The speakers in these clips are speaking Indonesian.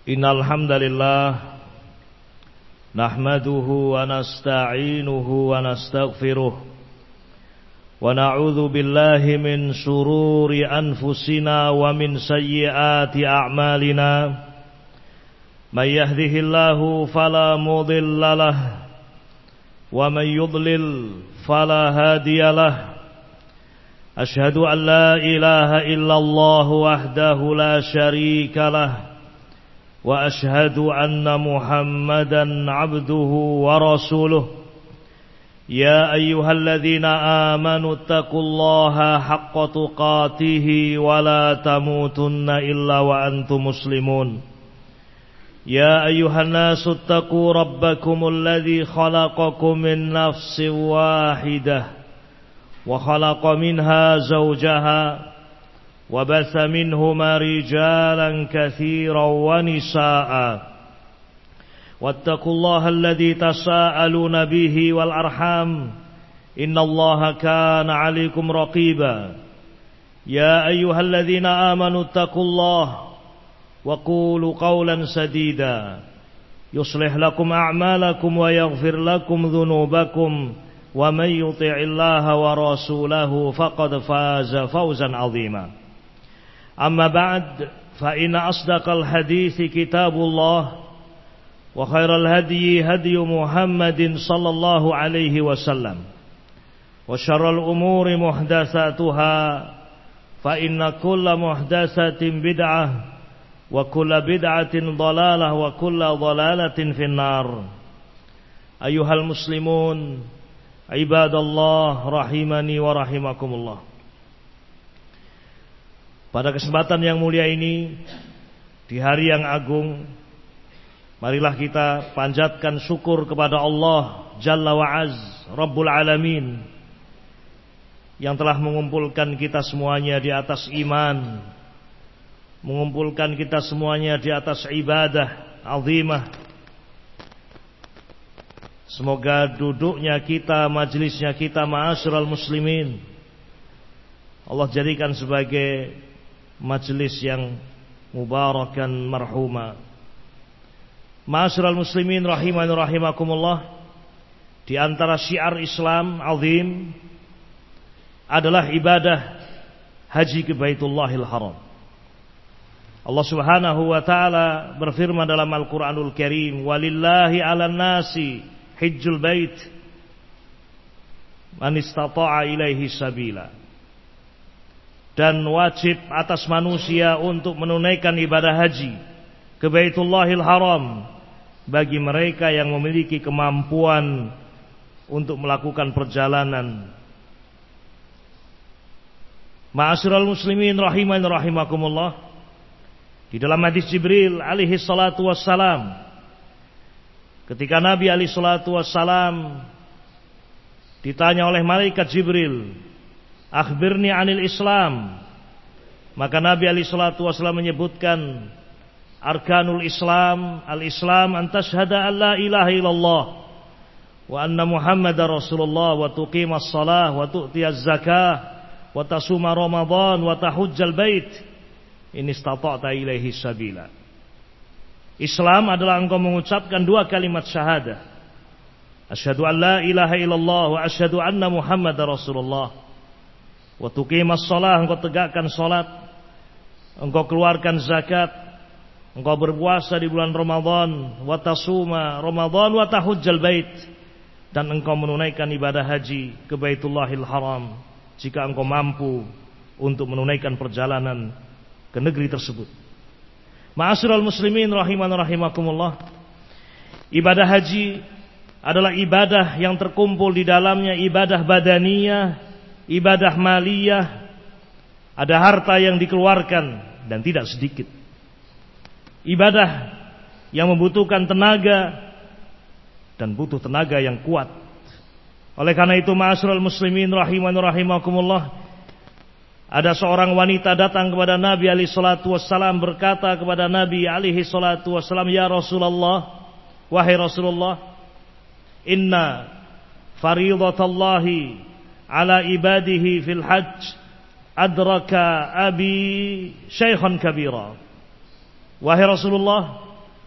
Innal hamdalillah nahmaduhu wa nasta'inuhu wa nastaghfiruh wa na'udzu billahi min shururi anfusina wa min sayyiati a'malina may yahdihillahu fala mudilla lahu wa may yudlil fala hadiya lahu ashhadu an la ilaha illallah wahdahu la syarika lahu wa ashhadu anna Muhammadan abduhu wa rasuluh ya ayyuhalladzina amanu taqullaha haqqa tuqatih wa la tamutunna illa wa antum muslimun ya ayyuhan nasu taqu rabbakumul ladzi khalaqakum min nafsin wahidah wa khalaqa minha zawjaha وبث منهما رجالا كثيرا ونساء واتقوا الله الذي تساءلون به والأرحام إن الله كان عليكم رقيبا يا أيها الذين آمنوا اتقوا الله وقولوا قولا سديدا يصلح لكم أعمالكم ويغفر لكم ذنوبكم ومن يطع الله ورسوله فقد فاز فوزا عظيما أما بعد فإن أصدق الحديث كتاب الله وخير الهدي هدي محمد صلى الله عليه وسلم وشر الأمور محدثاتها فإن كل محدثة بدعة وكل بدعة ضلالة وكل ضلالة في النار أيها المسلمون عباد الله رحمني ورحمكم الله. Pada kesempatan yang mulia ini, di hari yang agung, marilah kita panjatkan syukur kepada Allah Jalla wa'az, Rabbul Alamin, yang telah mengumpulkan kita semuanya di atas iman, mengumpulkan kita semuanya di atas ibadah azimah. Semoga duduknya kita, majelisnya kita, ma'asyiral muslimin, Allah jadikan sebagai majelis yang mubarakan marhuma. Ma'asyiral muslimin rahimani rahimakumullah, di antara syiar Islam azim adalah ibadah haji ke Baitullahil Haram. Allah Subhanahu wa taala berfirman dalam Al-Qur'anul Karim, "Walillahi 'alan nasi hajjul bait man istata'a ilaihi sabila." Dan wajib atas manusia untuk menunaikan ibadah haji ke Baitullahil Haram bagi mereka yang memiliki kemampuan untuk melakukan perjalanan. Ma'asyiral muslimin rahimani rahimakumullah, di dalam hadis Jibril alaihi salatu wassalam, ketika Nabi alaihi salatu wassalam ditanya oleh malaikat Jibril, "Akhbirni 'anil Islam," maka Nabi alaihi salatu wasallam menyebutkan arkanul Islam, al-Islam an tashhada an la ilaha illallah wa anna Muhammadar Rasulullah wa tuqimas shalah wa tu'tiyaz zakah wa tasuma Ramadan wa tahujjal bait in istata'ta ilaihi sabila. Islam adalah engkau mengucapkan dua kalimat syahadah, asyhadu an la ilaha illallah wa asyhadu anna Muhammadar Rasulullah. Wa tuqimas shalah, engkau tegakkan salat, engkau keluarkan zakat, engkau berpuasa di bulan Ramadan, wa tasuma Ramadan wa tahujjal bait, dan engkau menunaikan ibadah haji ke Baitullahil Haram jika engkau mampu untuk menunaikan perjalanan ke negeri tersebut. Ma'asyiral muslimin rahimani rahimakumullah, ibadah haji adalah ibadah yang terkumpul di dalamnya ibadah badaniyah, ibadah maliyah, ada harta yang dikeluarkan dan tidak sedikit. Ibadah yang membutuhkan tenaga dan butuh tenaga yang kuat. Oleh karena itu, ma'asyiral muslimin rahimani rahimakumullah, ada seorang wanita datang kepada Nabi alaihi salatu wassalam, berkata kepada Nabi alaihi salatu wassalam, "Ya Rasulullah, wahai Rasulullah, inna faridatallahi ala ibadihi fil hajj adraka abi syaikhan kabira." Wahai Rasulullah,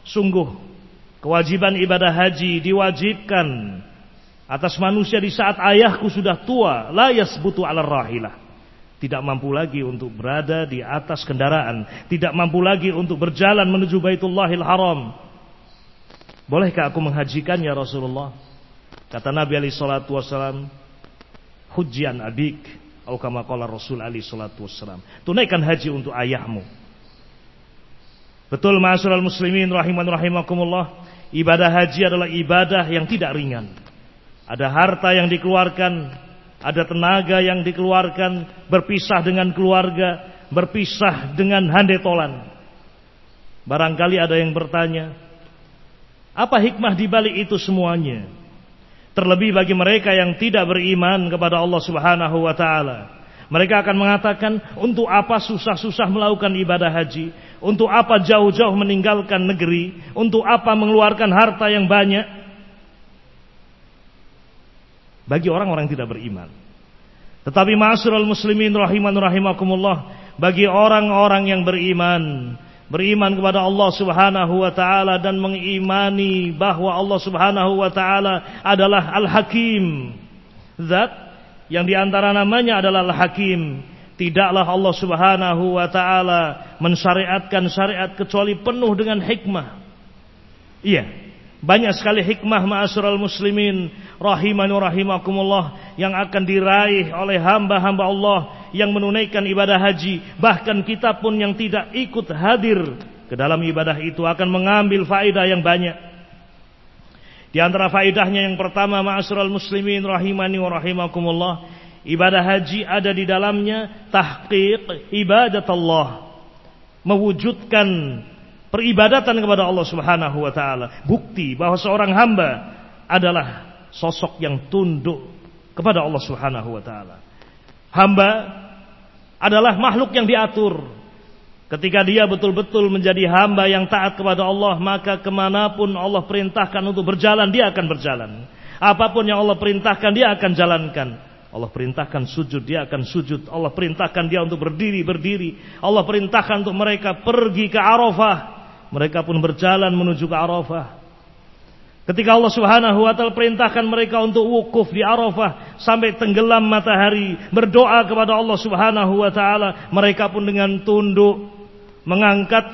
Sungguh kewajiban ibadah haji diwajibkan atas manusia di saat ayahku sudah tua, la yasbutu 'alar rahilah. Tidak mampu lagi untuk berada di atas kendaraan, tidak mampu lagi untuk berjalan menuju Baitullahil Haram. Bolehkah aku menghajikan ya Rasulullah? Kata Nabi alaihi salatu wasallam, hujjan abik, atau kama qala Rasul alaihi salatu wasallam. Tunaikan haji untuk ayahmu. Betul ma'asyiral muslimin rahimakumullah, ibadah haji adalah ibadah yang tidak ringan. Ada harta yang dikeluarkan, ada tenaga yang dikeluarkan, berpisah dengan keluarga, berpisah dengan handetolan. Barangkali ada yang bertanya, apa hikmah di balik itu semuanya? Terlebih bagi mereka yang tidak beriman kepada Allah Subhanahu wa taala. Mereka akan mengatakan, untuk apa susah-susah melakukan ibadah haji? Untuk apa jauh-jauh meninggalkan negeri? Untuk apa mengeluarkan harta yang banyak? Bagi orang-orang yang tidak beriman. Tetapi ma'asyiral muslimin rahimakumullah, bagi orang-orang yang beriman kepada Allah Subhanahu wa taala dan mengimani bahwa Allah Subhanahu wa taala adalah Al-Hakim, zat yang diantara namanya adalah Al-Hakim. Tidaklah Allah Subhanahu wa ta'ala mensyariatkan syariat kecuali penuh dengan hikmah. Iya, banyak sekali hikmah ma'asyiral muslimin rahimakumullah yang akan diraih oleh hamba-hamba Allah yang menunaikan ibadah haji. Bahkan kita pun yang tidak ikut hadir ke dalam ibadah itu akan mengambil faedah yang banyak. Di antara faedahnya yang pertama ma'asyiral muslimin rahimakumullah, ibadah haji ada di dalamnya tahqiq ibadat Allah, mewujudkan peribadatan kepada Allah Subhanahu wa taala. Bukti bahwa seorang hamba adalah sosok yang tunduk kepada Allah Subhanahu wa taala. Hamba adalah makhluk yang diatur. Ketika dia betul-betul menjadi hamba yang taat kepada Allah, maka kemanapun Allah perintahkan untuk berjalan, dia akan berjalan. Apapun yang Allah perintahkan, dia akan jalankan. Allah perintahkan sujud, dia akan sujud. Allah perintahkan dia untuk berdiri. Allah perintahkan untuk mereka pergi ke Arafah, mereka pun berjalan menuju ke Arafah. Ketika Allah Subhanahu wa taala perintahkan mereka untuk wukuf di Arafah sampai tenggelam matahari, berdoa kepada Allah Subhanahu wa taala, mereka pun dengan tunduk mengangkat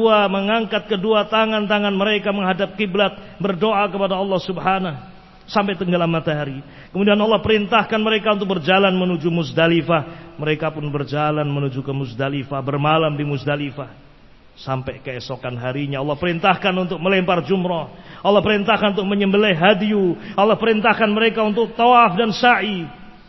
kedua tangan mereka menghadap kiblat, berdoa kepada Allah Subhanahu sampai tenggelam matahari. Kemudian Allah perintahkan mereka untuk berjalan menuju Muzdalifah, mereka pun berjalan menuju ke Muzdalifah, bermalam di Muzdalifah sampai keesokan harinya. Allah perintahkan untuk melempar jumrah, Allah perintahkan untuk menyembelih hadyu, Allah perintahkan mereka untuk tawaf dan sa'i,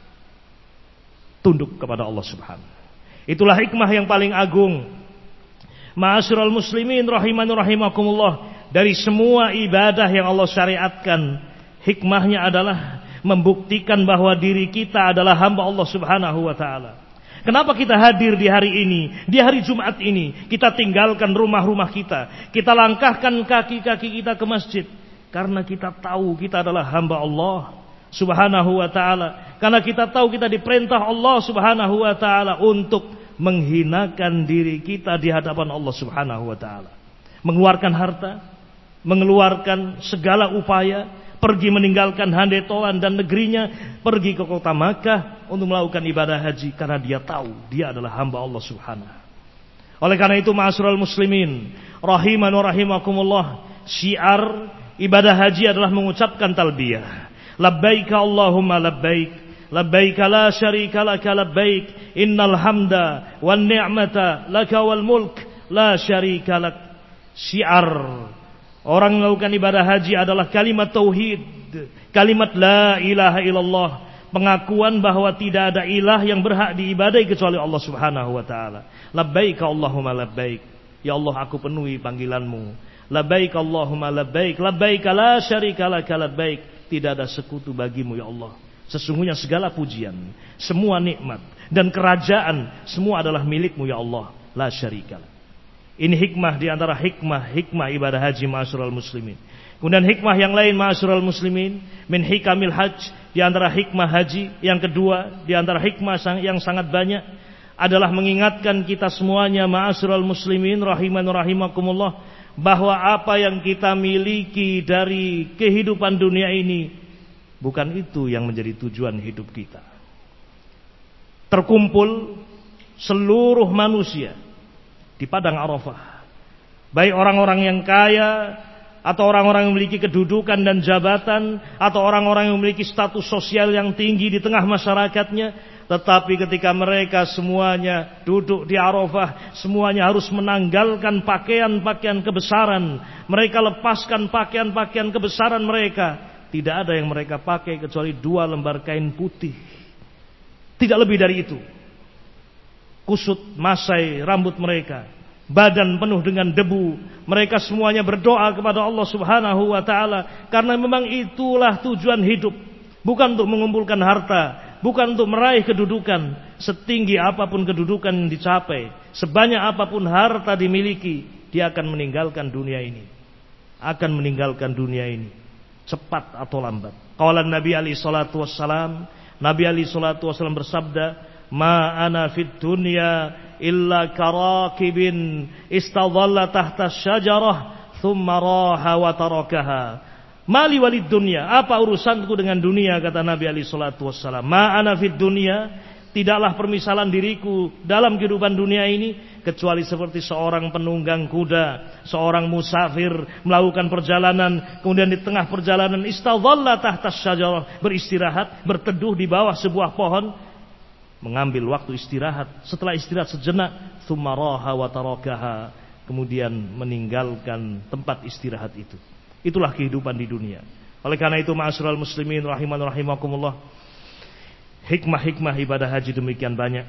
tunduk kepada Allah Subhanahu. Itulah hikmah yang paling agung. Ma'asyiral muslimin rahimakumullah, dari semua ibadah yang Allah syariatkan, hikmahnya adalah membuktikan bahwa diri kita adalah hamba Allah Subhanahu wa taala. Kenapa kita hadir di hari ini, di hari Jumat ini? Kita tinggalkan rumah-rumah kita, kita langkahkan kaki-kaki kita ke masjid, karena kita tahu kita adalah hamba Allah Subhanahu wa taala. Karena kita tahu kita diperintah Allah Subhanahu wa taala untuk menghinakan diri kita di hadapan Allah Subhanahu wa taala. Mengeluarkan harta, mengeluarkan segala upaya, pergi meninggalkan handetolan dan negerinya, pergi ke kota Makkah untuk melakukan ibadah haji karena dia tahu dia adalah hamba Allah Subhanahu. Oleh karena itu ma'asyiral muslimin rahimakumullah, syiar ibadah haji adalah mengucapkan talbiyah. Labbaik Allahumma labbaik, labbaik la syarika laka labbaik, innal hamda wan ni'mata laka wal mulk la syarika lak. Syiar orang melakukan ibadah haji adalah kalimat tauhid, kalimat la ilaha illallah, pengakuan bahwa tidak ada ilah yang berhak diibadai kecuali Allah Subhanahu wa taala. Labbaik Allahumma labbaik, ya Allah aku penuhi panggilanmu. Labbaik Allahumma labbaik, labbaik la syarika laka labbaik, tidak ada sekutu bagimu ya Allah. Sesungguhnya segala pujian, semua nikmat dan kerajaan semua adalah milikmu ya Allah, la syarika lak. Ini hikmah di antara hikmah ibadah haji ma'asyiral muslimin. Kemudian hikmah yang lain ma'asyiral muslimin, min hikamil hajj, di antara hikmah haji yang kedua, di antara hikmah yang sangat banyak adalah mengingatkan kita semuanya ma'asyiral muslimin rahimakumullah bahwa apa yang kita miliki dari kehidupan dunia ini bukan itu yang menjadi tujuan hidup kita. Terkumpul seluruh manusia di padang Arafah, baik orang-orang yang kaya atau orang-orang yang memiliki kedudukan dan jabatan, atau orang-orang yang memiliki status sosial yang tinggi di tengah masyarakatnya. Tetapi ketika mereka semuanya duduk di Arafah, semuanya harus menanggalkan pakaian-pakaian kebesaran. Mereka lepaskan pakaian-pakaian kebesaran mereka. Tidak ada yang mereka pakai kecuali 2 lembar kain putih. Tidak lebih dari itu. Kusut masai rambut mereka, badan penuh dengan debu. Mereka semuanya berdoa kepada Allah Subhanahu wa taala, karena memang itulah tujuan hidup. Bukan untuk mengumpulkan harta, bukan untuk meraih kedudukan. Setinggi apapun kedudukan yang dicapai, sebanyak apapun harta dimiliki, dia akan meninggalkan dunia ini. Akan meninggalkan dunia ini, cepat atau lambat. Qala Nabi alaihi salatu wassalam, Nabi alaihi salatu wassalam bersabda, "Ma ana fid dunya illa karakibin istadhalla tahta syajarah thumma raha wa tarakaha." Mali walid dunya, apa urusanku dengan dunia, kata Nabi alaihi salatu wassalam. Ma ana fid dunya, tidaklah permisalan diriku dalam kehidupan dunia ini kecuali seperti seorang penunggang kuda, seorang musafir melakukan perjalanan, kemudian di tengah perjalanan istadhalla tahta syajarah, beristirahat, berteduh di bawah sebuah pohon, mengambil waktu istirahat. Setelah istirahat sejenak, tsumma raha wa tarakaha, kemudian meninggalkan tempat istirahat itu. Itulah kehidupan di dunia. Oleh karena itu, ma'asyiral muslimin rahiman rahimakumullah, hikmah-hikmah ibadah haji demikian banyak.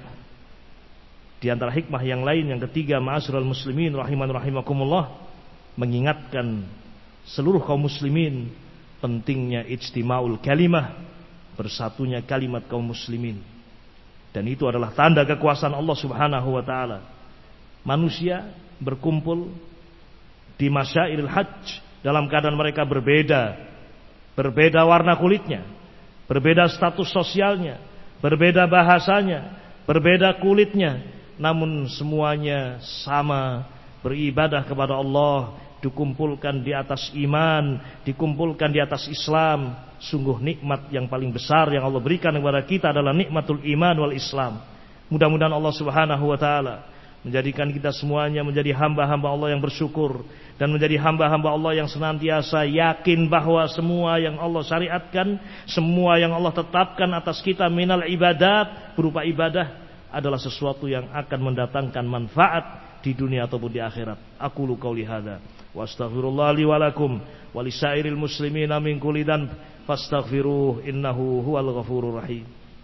Di antara hikmah yang lain, yang ketiga, ma'asyiral muslimin rahiman rahimakumullah, mengingatkan seluruh kaum muslimin pentingnya ijtima'ul kalimah, bersatunya kalimat kaum muslimin. Dan itu adalah tanda kekuasaan Allah Subhanahu wa taala. Manusia berkumpul di masyairil hajj dalam keadaan mereka berbeda. Berbeda warna kulitnya, berbeda status sosialnya, berbeda bahasanya, berbeda kulitnya, namun semuanya sama, beribadah kepada Allah, dikumpulkan di atas iman, dikumpulkan di atas Islam. Sungguh nikmat yang paling besar yang Allah berikan kepada kita adalah nikmatul iman wal Islam. Mudah-mudahan Allah Subhanahu wa taala menjadikan kita semuanya menjadi hamba-hamba Allah yang bersyukur, dan menjadi hamba-hamba Allah yang senantiasa yakin bahwa semua yang Allah syariatkan, semua yang Allah tetapkan atas kita minal ibadat, berupa ibadah, adalah sesuatu yang akan mendatangkan manfaat di dunia ataupun di akhirat. Aqulu qauli hadza wa astaghfirullah li wa lakum wa lisairil muslimina min kulli dhanb fastaghfiruh innahu huwal ghafurur rahim.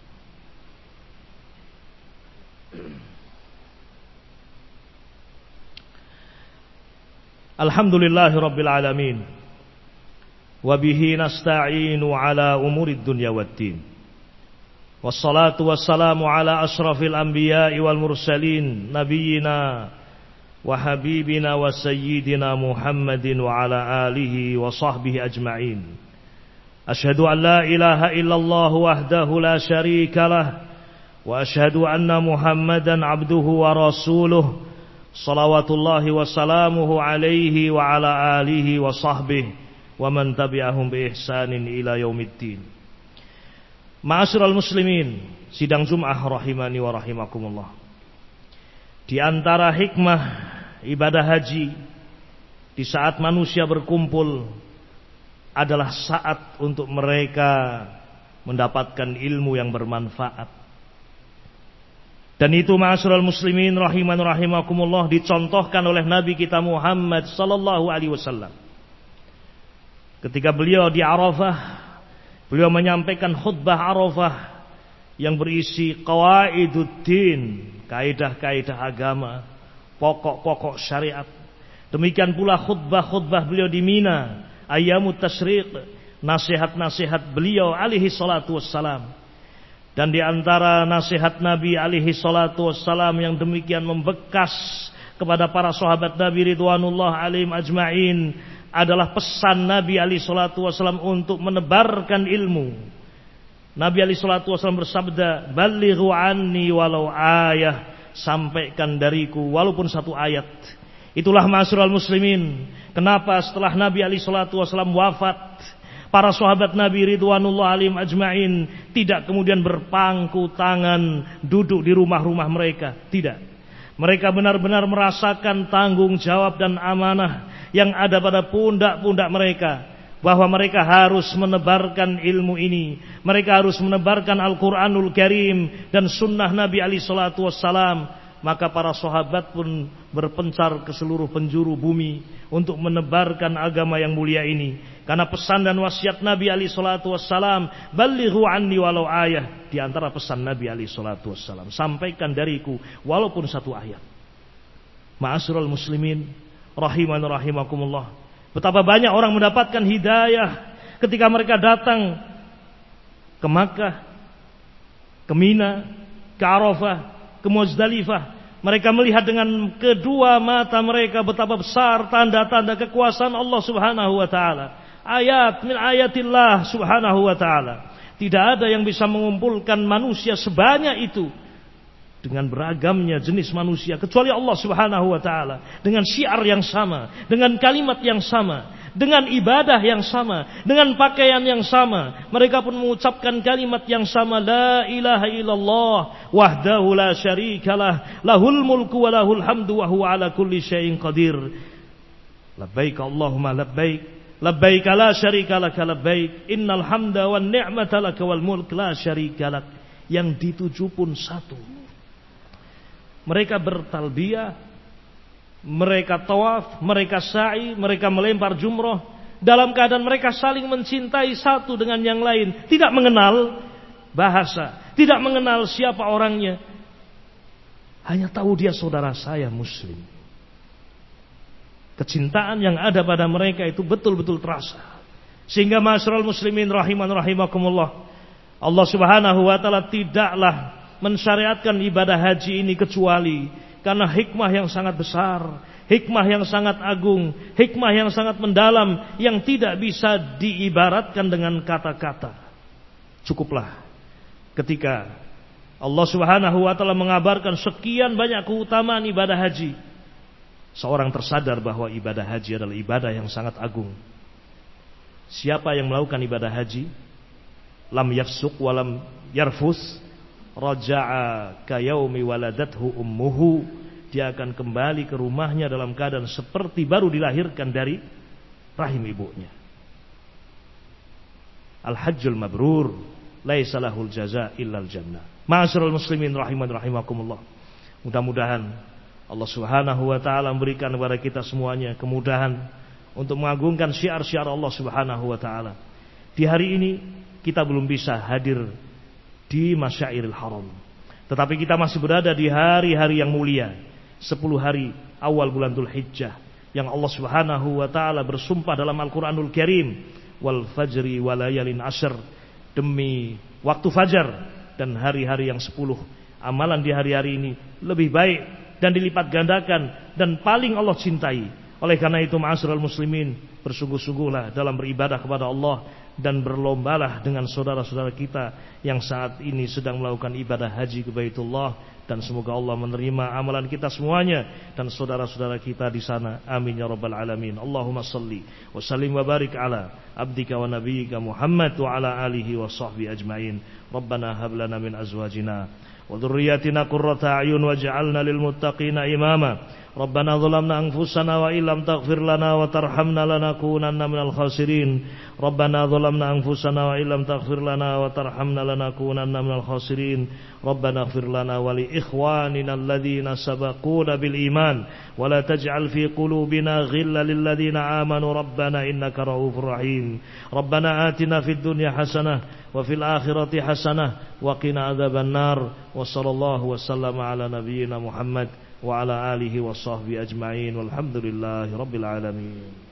Alhamdulillahi rabbil alamin, wa bihi nasta'inu ala umurid dunya waddin, wassalatu wassalamu ala ashrafil anbiya'i wal mursalin, nabiyyina wa habibina wa sayyidina Muhammadin wa ala alihi wa sahbihi ajma'in. Ashhadu an la ilaha illallah wahdahu la syarika lah, wa ashhadu anna Muhammadan abduhu wa rasuluh, salawatullahi wa salamuhu alaihi wa ala alihi wa sahbihi wa man tabi'ahum bi ihsanin ila yaumiddin. Ma'asyiral muslimin, sidang Jum'ah rahimani wa rahimakumullah. Di antara hikmah ibadah haji di saat manusia berkumpul adalah saat untuk mereka mendapatkan ilmu yang bermanfaat. Dan itu ma'asyiral muslimin rahiman rahimakumullah dicontohkan oleh Nabi kita Muhammad sallallahu alaihi wasallam. Ketika beliau di Arafah, beliau menyampaikan khutbah Arafah yang berisi qawaiduddin, kaidah-kaidah agama, pokok-pokok syariat. Demikian pula khutbah-khutbah beliau di Mina, ayyamut tasyriq, nasihat-nasihat beliau alaihi salatu wassalam. Dan di antara nasihat Nabi alaihi salatu wassalam yang demikian membekas kepada para sahabat Nabi ridwanullah alaihim ajma'in adalah pesan Nabi alaihi salatu wassalam untuk menebarkan ilmu. Nabi alaihi salatu wassalam bersabda, "Ballighu anni walau ayah," sampaikan dariku walaupun satu ayat. Itulah ma'asyiral muslimin, kenapa setelah Nabi alaihi salatu wasallam wafat, para sahabat Nabi ridwanullah alaihim ajma'in tidak kemudian berpangku tangan duduk di rumah-rumah mereka. Tidak. Mereka benar-benar merasakan tanggung jawab dan amanah yang ada pada pundak-pundak mereka, bahwa mereka harus menebarkan ilmu ini, mereka harus menebarkan Al-Quranul Karim dan sunnah Nabi alaihi salatu wassalam. Maka para sahabat pun berpencar ke seluruh penjuru bumi untuk menebarkan agama yang mulia ini. Karena pesan dan wasiat Nabi alaihi salatu wassalam, "Ballighu anni walau ayah." Di antara pesan Nabi alaihi salatu wassalam, sampaikan dariku walaupun satu ayat. Ma'asyiral muslimin rahiman rahimakumullah. Betapa banyak orang mendapatkan hidayah ketika mereka datang ke Makkah, ke Mina, ke Arafah, ke Muzdalifah. Mereka melihat dengan kedua mata mereka betapa besar tanda-tanda kekuasaan Allah Subhanahu wa taala. Ayat min ayatillah Subhanahu wa taala. Tidak ada yang bisa mengumpulkan manusia sebanyak itu dengan beragamnya jenis manusia kecuali Allah Subhanahu wa taala, dengan syiar yang sama, dengan kalimat yang sama, dengan ibadah yang sama, dengan pakaian yang sama. Mereka pun mengucapkan kalimat yang sama, la ilaha illallah wahdahu la syarikalah lahul mulku wa lahul hamdu wa huwa ala kulli syai'in qadir. Labbaik Allahumma labbaik, labbaik la syarika lak labbaik, innal hamda wan ni'mata lak wal mulk la syarika lak. Yang dituju pun satu. Mereka bertalbiyah, mereka tawaf, mereka sa'i, mereka melempar jumroh, dalam keadaan mereka saling mencintai satu dengan yang lain, tidak mengenal bahasa, tidak mengenal siapa orangnya, hanya tahu dia saudara saya muslim. Kecintaan yang ada pada mereka itu betul-betul terasa. Sehingga ma'asyiral muslimin rahiman rahimakumullah, Allah Subhanahu wa taala tidaklah mensyariatkan ibadah haji ini kecuali karena hikmah yang sangat besar, hikmah yang sangat agung, hikmah yang sangat mendalam, yang tidak bisa diibaratkan dengan kata-kata. Cukuplah ketika Allah Subhanahu wa taala mengabarkan sekian banyak keutamaan ibadah haji, seorang tersadar bahwa ibadah haji adalah ibadah yang sangat agung. Siapa yang melakukan ibadah haji, lam yafsuq walam yarfus, raja'a kayaumi waladathu ummuhu, dia akan kembali ke rumahnya dalam keadaan seperti baru dilahirkan dari rahim ibunya. Al-hajjul mabrur laisa lahul jaza illal jannah. Ma'asyiral muslimin rahiman rahimakumullah. Mudah-mudahan Allah Subhanahu wa taala memberikan kepada kita semuanya kemudahan untuk mengagungkan syiar-syiar Allah Subhanahu wa taala. Di hari ini kita belum bisa hadir di Masyairil Haram, tetapi kita masih berada di hari-hari yang mulia, 10 hari awal bulan Dzulhijjah, yang Allah Subhanahu wa taala bersumpah dalam Al-Qur'anul Karim, wal fajri walayalin ashr, demi waktu fajar dan hari-hari yang 10. Amalan di hari-hari ini lebih baik dan dilipat gandakan dan paling Allah cintai. Oleh karena itu ma'asyiral muslimin, bersungguh-sungguhlah dalam beribadah kepada Allah dan berlombalah dengan saudara-saudara kita yang saat ini sedang melakukan ibadah haji ke Baitullah, dan semoga Allah menerima amalan kita semuanya dan saudara-saudara kita di sana. Amin ya rabbal alamin. Allahumma salli wa sallim wa barik ala abdika wa nabiyyika Muhammad wa ala alihi wa sahbihi ajmain. Rabbana hab lana min azwajina wa dhurriyyatina qurrata a'yun waj'alna lil muttaqina imama. Rabbana zalamna anfusana wa illam taghfir lana wa tarhamna lanakunanna minal khasirin. Rabbana zalamna anfusana wa illam taghfir lana wa tarhamna lanakunanna minal khasirin. Rabbana ighfir lana wa li ikhwanina alladhina sabaquna bil iman wa la taj'al fi qulubina ghillan lil ladzina amanu rabbana innaka ra'ufur rahim. Rabbana atina fid dunya hasanah wa fil akhirati hasanah wa qina adzaban nar. Wa sallallahu wa sallama ala nabiyyina Muhammad wa ala alihi wa sahbihi ajma'in walhamdulillahi rabbil alamin.